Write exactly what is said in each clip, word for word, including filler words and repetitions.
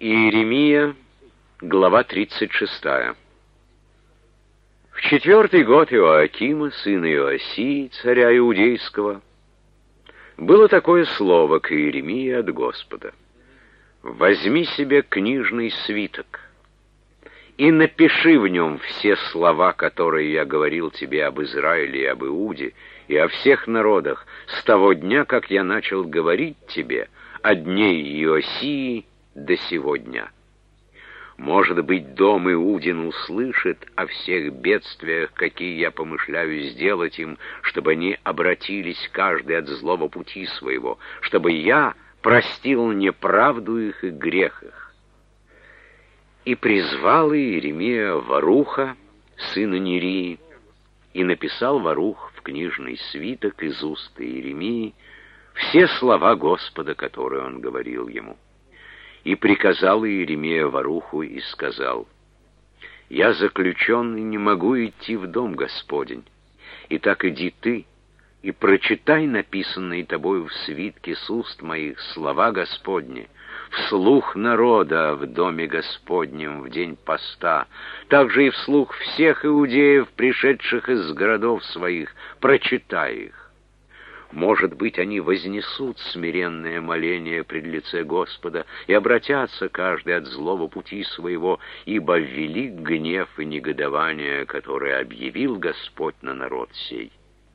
Иеремия, глава тридцать шестая. В четвертый год Иоакима, сына Иосии, царя Иудейского, было такое слово к Иеремии от Господа: «Возьми себе книжный свиток и напиши в нем все слова, которые я говорил тебе об Израиле и об Иуде, и о всех народах, с того дня, как я начал говорить тебе о дне Иосии до сего дня. Может быть, дом Иудин услышит о всех бедствиях, какие я помышляю сделать им, чтобы они обратились каждый от злого пути своего, чтобы я простил неправду их и грех их». И призвал Иеремия Варуха, сына Нерии, и написал Варух в книжный свиток из уст Иеремии все слова Господа, которые он говорил ему. И приказал Иеремия Варуху и сказал: «Я заключенный, не могу идти в дом Господень. Итак, иди ты и прочитай написанные тобою в свитке с уст моих слова Господни вслух народа в доме Господнем в день поста, также и вслух всех иудеев, пришедших из городов своих, прочитай их. Может быть, они вознесут смиренное моление пред лице Господа и обратятся каждый от злого пути своего, ибо велик гнев и негодование, которое объявил Господь на народ сей».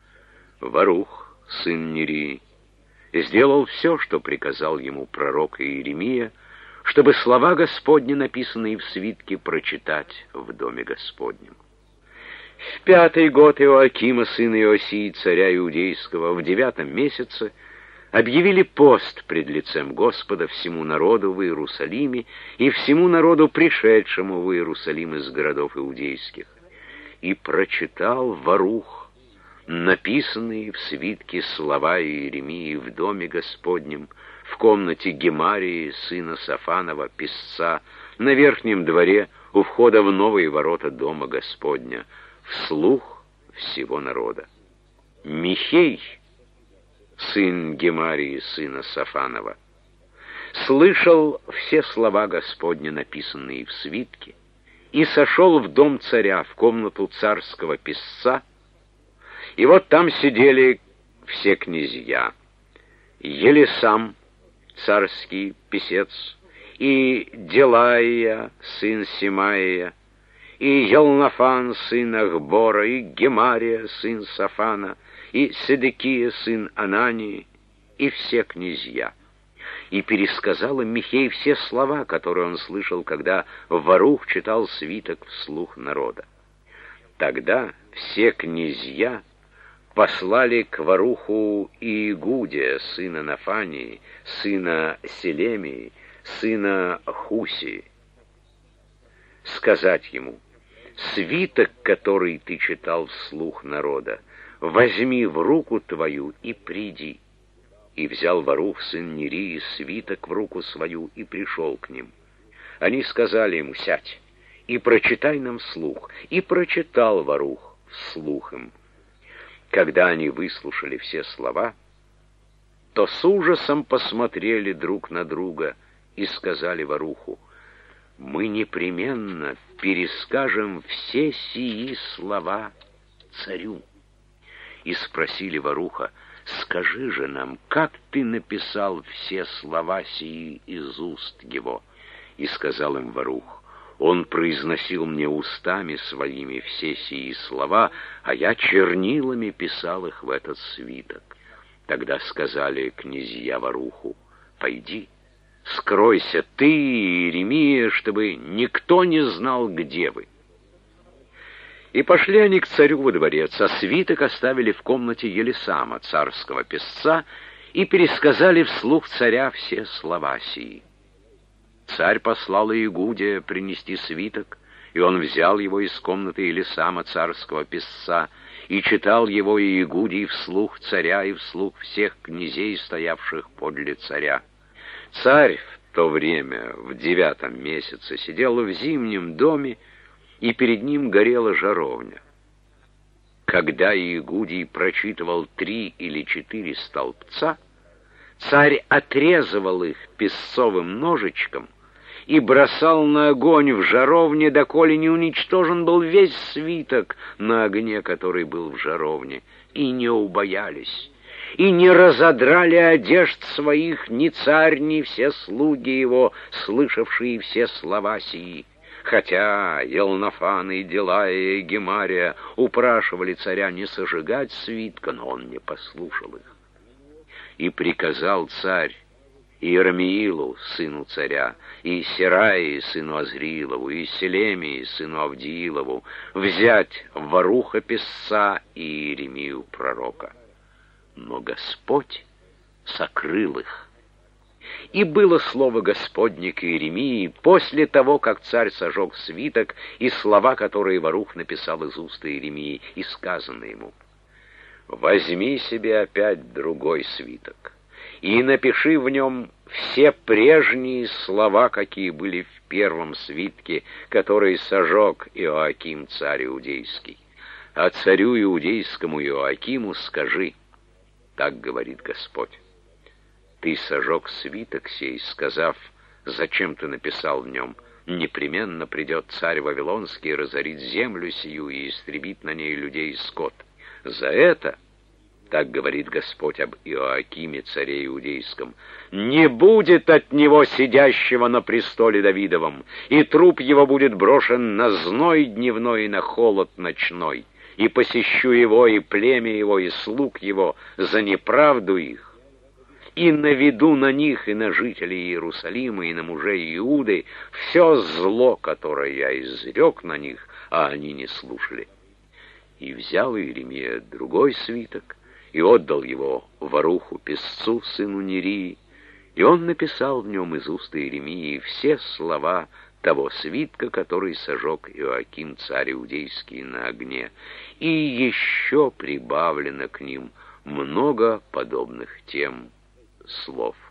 Варух, сын Нерии, сделал все, что приказал ему пророк Иеремия, чтобы слова Господни, написанные в свитке, прочитать в доме Господнем. В пятый год Иоакима, сына Иосии, царя Иудейского, в девятом месяце объявили пост пред лицем Господа всему народу в Иерусалиме и всему народу, пришедшему в Иерусалим из городов иудейских. И прочитал Варух написанные в свитке слова Иеремии в доме Господнем, в комнате Гемарии, сына Сафанова, писца, на верхнем дворе у входа в новые ворота дома Господня, вслух всего народа. Михей, сын Гемарии, сына Сафанова, слышал все слова Господни, написанные в свитке, и сошел в дом царя, в комнату царского писца, и вот там сидели все князья: Елисам, царский писец, и Делаия, сын Симаия, и Елнафан, сын Ахбора, и Гемария, сын Сафана, и Седекия, сын Анании, и все князья. И пересказал им Михей все слова, которые он слышал, когда Варух читал свиток вслух народа. Тогда все князья послали к Варуху Иегудия, сына Нафании, сына Селемии, сына Хусии, сказать ему: «Свиток, который ты читал вслух народа, возьми в руку твою и приди». И взял Варух, сын Нерии, свиток в руку свою и пришел к ним. Они сказали ему: «Сядь и прочитай нам вслух». И прочитал Варух вслух им. Когда они выслушали все слова, то с ужасом посмотрели друг на друга и сказали Варуху: «Мы непременно перескажем все сии слова царю». И спросили Варуха: «Скажи же нам, как ты написал все слова сии из уст его?» И сказал им Варух: «Он произносил мне устами своими все сии слова, а я чернилами писал их в этот свиток». Тогда сказали князья Варуху: «Пойди, скройся ты и Иеремия, чтобы никто не знал, где вы». И пошли они к царю во дворец, а свиток оставили в комнате Елисама, царского писца, и пересказали вслух царя все слова сии. Царь послал Иегудия принести свиток, и он взял его из комнаты Елисама, царского писца, и читал его Иегудий вслух царя и вслух всех князей, стоявших подле царя. Царь в то время, в девятом месяце, сидел в зимнем доме, и перед ним горела жаровня. Когда Иегудий прочитывал три или четыре столбца, царь отрезывал их песцовым ножичком и бросал на огонь в жаровне, доколе не уничтожен был весь свиток на огне, который был в жаровне, и не убоялись, и не разодрали одежд своих ни царь, ни все слуги его, слышавшие все слова сии. Хотя Елнафан и Делая и Гемария упрашивали царя не сожигать свитка, но он не послушал их. И приказал царь Иеремиилу, сыну царя, и Сераии, сыну Азриилову, и Селемии, сыну Авдиилову, взять Варуха писца и Иеремию пророка. Но Господь сокрыл их. И было слово Господне к Иеремии после того, как царь сожег свиток, и слова, которые Варух написал из уст Иеремии, и сказано ему: «Возьми себе опять другой свиток, и напиши в нем все прежние слова, какие были в первом свитке, который сожег Иоаким, царь иудейский. А царю иудейскому Иоакиму скажи: так говорит Господь, ты сожег свиток сей, сказав: зачем ты написал в нем: непременно придет царь Вавилонский, разорит землю сию и истребит на ней людей и скот. За это, так говорит Господь об Иоакиме, царе иудейском, не будет от него сидящего на престоле Давидовом, и труп его будет брошен на зной дневной и на холод ночной, и посещу его, и племя его, и слуг его за неправду их, и наведу на них и на жителей Иерусалима, и на мужей Иуды все зло, которое я изрек на них, а они не слушали». И взял Иеремия другой свиток, и отдал его Варуху писцу, сыну Нерии, и он написал в нем из уст Иеремии все слова того свитка, который сожег Иоаким, царь иудейский, на огне, и еще прибавлено к ним много подобных тем слов.